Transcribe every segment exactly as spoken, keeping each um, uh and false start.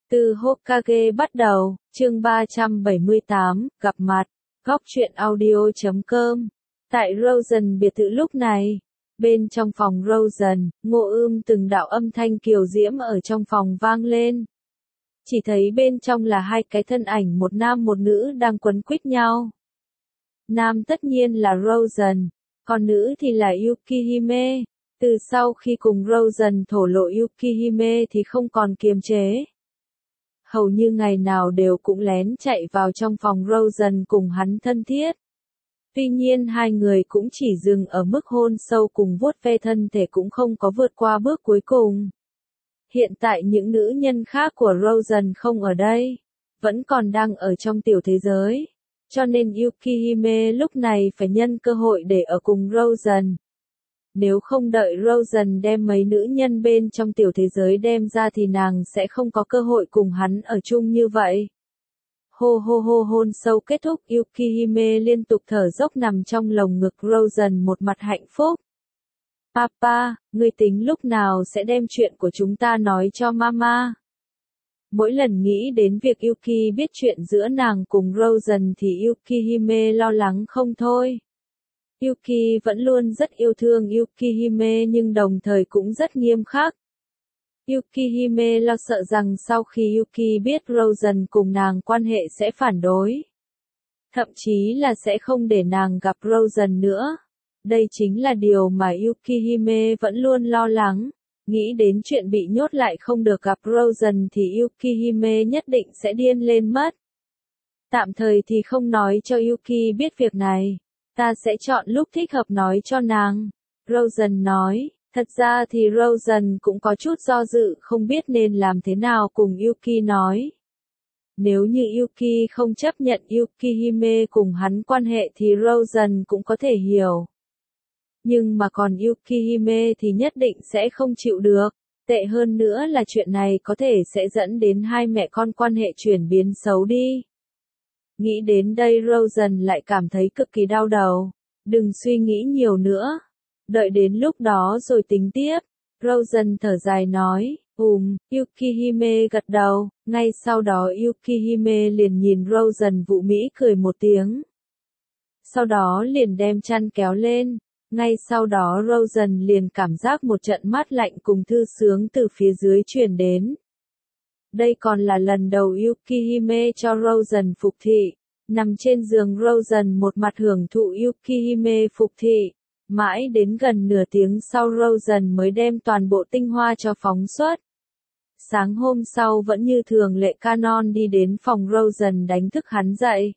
Từ Hokage bắt đầu, chương ba trăm bảy mươi tám, gặp mặt, góc truyện audio chấm com. Tại Rosen biệt thự lúc này, bên trong phòng Rosen, Ngô Ưm từng đạo âm thanh kiều diễm ở trong phòng vang lên. Chỉ thấy bên trong là hai cái thân ảnh một nam một nữ đang quấn quýt nhau. Nam tất nhiên là Rosen, còn nữ thì là Yukihime. Từ sau khi cùng Rosen thổ lộ Yukihime thì không còn kiềm chế. Hầu như ngày nào đều cũng lén chạy vào trong phòng Rosen cùng hắn thân thiết. Tuy nhiên hai người cũng chỉ dừng ở mức hôn sâu cùng vuốt ve thân thể cũng không có vượt qua bước cuối cùng. Hiện tại những nữ nhân khác của Rosen không ở đây, vẫn còn đang ở trong tiểu thế giới. Cho nên Yukihime lúc này phải nhân cơ hội để ở cùng Rosen. Nếu không đợi Rosen đem mấy nữ nhân bên trong tiểu thế giới đem ra thì nàng sẽ không có cơ hội cùng hắn ở chung như vậy. Hô hô hô hôn sâu kết thúc, Yukihime liên tục thở dốc nằm trong lồng ngực Rosen một mặt hạnh phúc. Papa, ngươi tính lúc nào sẽ đem chuyện của chúng ta nói cho mama? Mỗi lần nghĩ đến việc Yuki biết chuyện giữa nàng cùng Rosen thì Yukihime lo lắng không thôi. Yuki vẫn luôn rất yêu thương Yukihime nhưng đồng thời cũng rất nghiêm khắc. Yukihime lo sợ rằng sau khi Yuki biết Rosen cùng nàng quan hệ sẽ phản đối. Thậm chí là sẽ không để nàng gặp Rosen nữa. Đây chính là điều mà Yukihime vẫn luôn lo lắng. Nghĩ đến chuyện bị nhốt lại không được gặp Rosen thì Yukihime nhất định sẽ điên lên mất. Tạm thời thì không nói cho Yuki biết việc này. Ta sẽ chọn lúc thích hợp nói cho nàng. Rosen nói, thật ra thì Rosen cũng có chút do dự không biết nên làm thế nào cùng Yuki nói. Nếu như Yuki không chấp nhận Yukihime cùng hắn quan hệ thì Rosen cũng có thể hiểu. Nhưng mà còn Yukihime thì nhất định sẽ không chịu được. Tệ hơn nữa là chuyện này có thể sẽ dẫn đến hai mẹ con quan hệ chuyển biến xấu đi. Nghĩ đến đây Rosen lại cảm thấy cực kỳ đau đầu. Đừng suy nghĩ nhiều nữa. Đợi đến lúc đó rồi tính tiếp. Rosen thở dài nói, ùm, Yukihime gật đầu. Ngay sau đó Yukihime liền nhìn Rosen vụ mỹ cười một tiếng. Sau đó liền đem chăn kéo lên. Ngay sau đó Rosen liền cảm giác một trận mát lạnh cùng thư sướng từ phía dưới truyền đến. Đây còn là lần đầu Yukihime cho Rosen phục thị. Nằm trên giường Rosen một mặt hưởng thụ Yukihime phục thị. Mãi đến gần nửa tiếng sau Rosen mới đem toàn bộ tinh hoa cho phóng xuất. Sáng hôm sau vẫn như thường lệ Canon đi đến phòng Rosen đánh thức hắn dậy.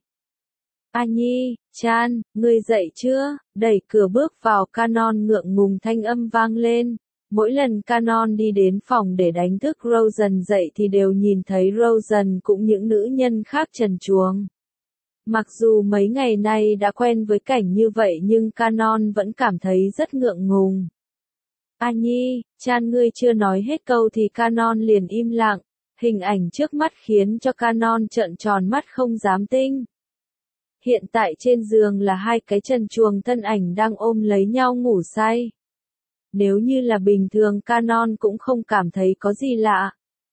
A Nhi, Chan, ngươi dậy chưa? Đẩy cửa bước vào Canon ngượng ngùng thanh âm vang lên. Mỗi lần Canon đi đến phòng để đánh thức Rosen dậy thì đều nhìn thấy Rosen cũng những nữ nhân khác trần truồng. Mặc dù mấy ngày nay đã quen với cảnh như vậy nhưng Canon vẫn cảm thấy rất ngượng ngùng. A Nhi, Chan ngươi chưa nói hết câu thì Canon liền im lặng. Hình ảnh trước mắt khiến cho Canon trợn tròn mắt không dám tin. Hiện tại trên giường là hai cái trần truồng thân ảnh đang ôm lấy nhau ngủ say. Nếu như là bình thường Canon cũng không cảm thấy có gì lạ.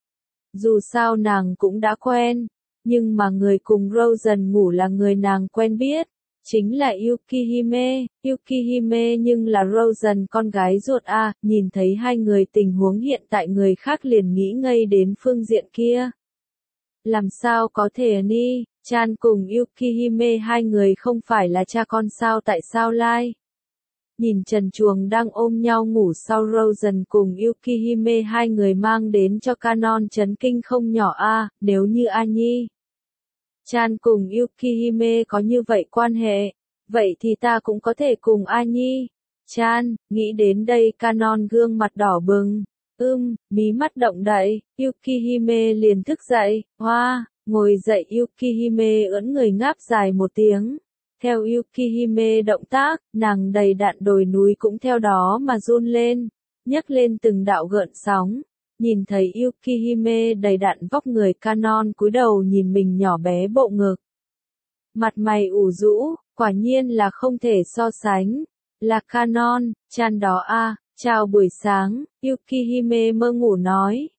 Dù sao nàng cũng đã quen, nhưng mà người cùng Rosen ngủ là người nàng quen biết, chính là Yukihime, Yukihime nhưng là Rosen con gái ruột a, nhìn thấy hai người tình huống hiện tại người khác liền nghĩ ngây đến phương diện kia. Làm sao có thể ni, Chan cùng Yukihime hai người không phải là cha con sao tại sao lai? Nhìn trần truồng đang ôm nhau ngủ sau Rosen cùng Yukihime hai người mang đến cho Canon chấn kinh không nhỏ a, nếu như A Nhi. Chan cùng Yukihime có như vậy quan hệ, vậy thì ta cũng có thể cùng A Nhi. Chan, nghĩ đến đây Canon gương mặt đỏ bừng, ưm, mí mắt động đậy, Yukihime liền thức dậy, hoa, ngồi dậy Yukihime ưỡn người ngáp dài một tiếng. Theo Yukihime động tác, nàng đầy đặn đồi núi cũng theo đó mà run lên, nhấc lên từng đạo gợn sóng. Nhìn thấy Yukihime đầy đặn vóc người Canon cúi đầu nhìn mình nhỏ bé bộ ngực. Mặt mày ủ rũ, quả nhiên là không thể so sánh. Là Canon, Chan đó a, chào buổi sáng, Yukihime mơ ngủ nói,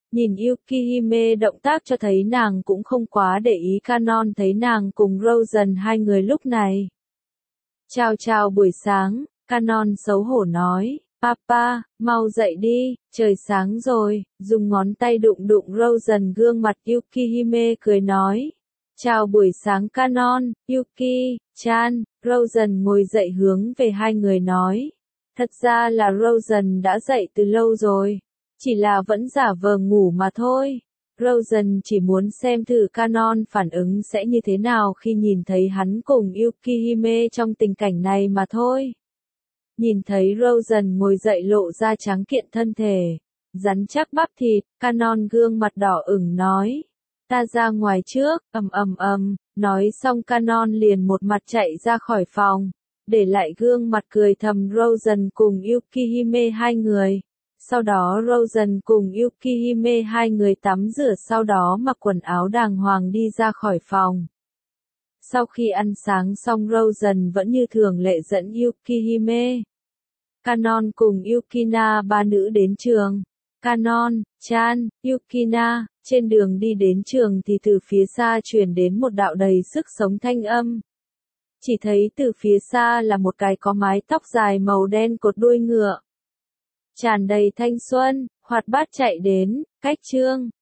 Nhìn Yukihime động tác cho thấy nàng cũng không quá để ý Canon thấy nàng cùng Rosen hai người lúc này. Chào chào buổi sáng, Canon xấu hổ nói, Papa, mau dậy đi, trời sáng rồi, dùng ngón tay đụng đụng Rosen gương mặt Yukihime cười nói. Chào buổi sáng Canon, Yuki, Chan, Rosen ngồi dậy hướng về hai người nói. Thật ra là Rosen đã dậy từ lâu rồi, chỉ là vẫn giả vờ ngủ mà thôi. Rosen chỉ muốn xem thử Canon phản ứng sẽ như thế nào khi nhìn thấy hắn cùng Yukihime trong tình cảnh này mà thôi. Nhìn thấy Rosen ngồi dậy lộ ra trắng kiện thân thể, rắn chắc bắp thịt, Canon gương mặt đỏ ửng nói. Ta ra ngoài trước, ầm ầm ầm, nói xong Canon liền một mặt chạy ra khỏi phòng, để lại gương mặt cười thầm Rosen cùng Yukihime hai người. Sau đó Rosen cùng Yukihime hai người tắm rửa sau đó mặc quần áo đàng hoàng đi ra khỏi phòng. Sau khi ăn sáng xong Rosen vẫn như thường lệ dẫn Yukihime, Canon cùng Yukina ba nữ đến trường. Canon, Chan, Yukina, trên đường đi đến trường thì từ phía xa truyền đến một đạo đầy sức sống thanh âm. Chỉ thấy từ phía xa là một cái có mái tóc dài màu đen cột đuôi ngựa. Tràn đầy thanh xuân, hoạt bát chạy đến, cách chương.